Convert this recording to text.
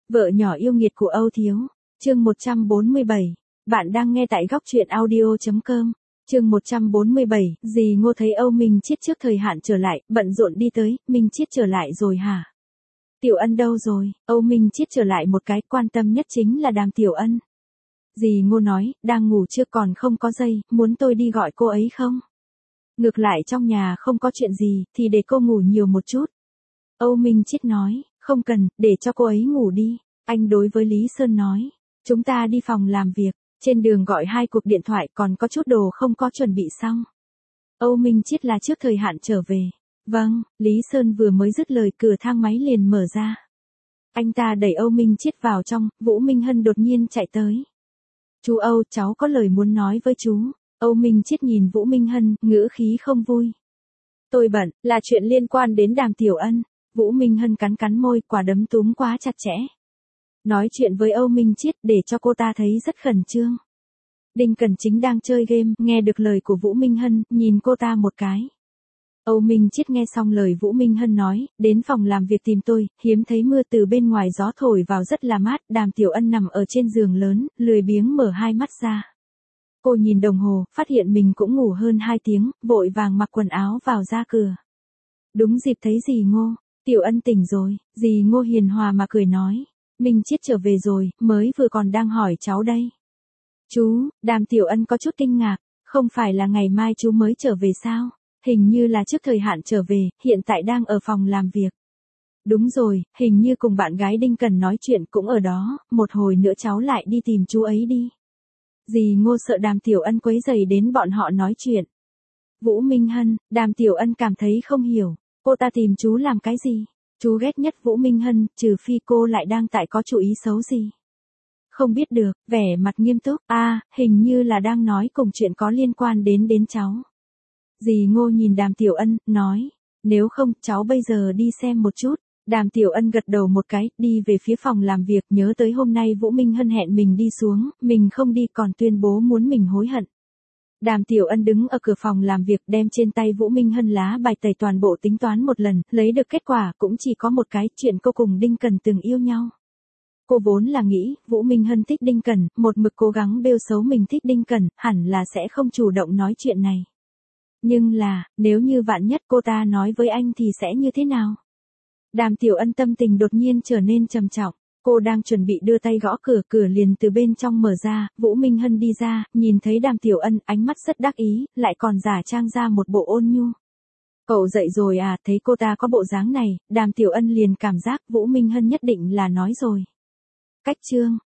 Vợ nhỏ yêu nghiệt của Âu Thiếu, chương 147. Bạn đang nghe tại góc truyện audio.com. Chương 147, dì Ngô thấy Âu Minh Chiết trước thời hạn trở lại, bận rộn đi tới, Minh Chiết trở lại rồi hả? Tiểu Ân đâu rồi? Âu Minh Chiết trở lại một cái, quan tâm nhất chính là Đàm Tiểu Ân. Dì Ngô nói, đang ngủ chưa còn không có dây, muốn tôi đi gọi cô ấy không? Ngược lại trong nhà không có chuyện gì, thì để cô ngủ nhiều một chút. Âu Minh Chiết nói, không cần, để cho cô ấy ngủ đi. Anh đối với Lý Sơn nói, chúng ta đi phòng làm việc, trên đường gọi 2 cuộc điện thoại còn có chút đồ không có chuẩn bị xong. Âu Minh Chiết là trước thời hạn trở về. Vâng, Lý Sơn vừa mới dứt lời cửa thang máy liền mở ra. Anh ta đẩy Âu Minh Chiết vào trong, Vũ Minh Hân đột nhiên chạy tới. Chú Âu, cháu có lời muốn nói với chú. Âu Minh Chiết nhìn Vũ Minh Hân, ngữ khí không vui. Tôi bận, là chuyện liên quan đến Đàm Tiểu Ân. Vũ Minh Hân cắn cắn môi, quả đấm túm quá chặt chẽ. Nói chuyện với Âu Minh Chiết để cho cô ta thấy rất khẩn trương. Đinh Cẩn Chính đang chơi game, nghe được lời của Vũ Minh Hân, nhìn cô ta một cái. Âu Minh Chiết nghe xong lời Vũ Minh Hân nói, đến phòng làm việc tìm tôi, hiếm thấy mưa từ bên ngoài gió thổi vào rất là mát, Đàm Tiểu Ân nằm ở trên giường lớn, lười biếng mở hai mắt ra. Cô nhìn đồng hồ, phát hiện mình cũng ngủ hơn 2 tiếng, vội vàng mặc quần áo vào ra cửa. Đúng dịp thấy dì Ngô, Tiểu Ân tỉnh rồi, dì Ngô hiền hòa mà cười nói, Minh Chiết trở về rồi, mới vừa còn đang hỏi cháu đây. Chú, Đàm Tiểu Ân có chút kinh ngạc, không phải là ngày mai chú mới trở về sao? Hình như là trước thời hạn trở về, hiện tại đang ở phòng làm việc. Đúng rồi, hình như cùng bạn gái Đinh Cần nói chuyện cũng ở đó, một hồi nữa cháu lại đi tìm chú ấy đi. Dì Ngô sợ Đàm Tiểu Ân quấy rầy đến bọn họ nói chuyện. Vũ Minh Hân, Đàm Tiểu Ân cảm thấy không hiểu, cô ta tìm chú làm cái gì? Chú ghét nhất Vũ Minh Hân, trừ phi cô lại đang tại có chủ ý xấu gì. Không biết được, vẻ mặt nghiêm túc, hình như là đang nói cùng chuyện có liên quan đến cháu. Dì Ngô nhìn Đàm Tiểu Ân, nói, nếu không, cháu bây giờ đi xem một chút. Đàm Tiểu Ân gật đầu một cái, đi về phía phòng làm việc, nhớ tới hôm nay Vũ Minh Hân hẹn mình đi xuống, mình không đi còn tuyên bố muốn mình hối hận. Đàm Tiểu Ân đứng ở cửa phòng làm việc đem trên tay Vũ Minh Hân lá bài tẩy toàn bộ tính toán một lần, lấy được kết quả cũng chỉ có một cái, chuyện cô cùng Đinh Cần từng yêu nhau. Cô vốn là nghĩ, Vũ Minh Hân thích Đinh Cần, một mực cố gắng bêu xấu mình thích Đinh Cần, hẳn là sẽ không chủ động nói chuyện này. Nhưng là, nếu như vạn nhất cô ta nói với anh thì sẽ như thế nào? Đàm Tiểu Ân tâm tình đột nhiên trở nên trầm trọng. Cô đang chuẩn bị đưa tay gõ cửa, cửa liền từ bên trong mở ra, Vũ Minh Hân đi ra, nhìn thấy Đàm Tiểu Ân, ánh mắt rất đắc ý, lại còn giả trang ra một bộ ôn nhu. Cậu dậy rồi à, thấy cô ta có bộ dáng này, Đàm Tiểu Ân liền cảm giác Vũ Minh Hân nhất định là nói rồi. Cách chương,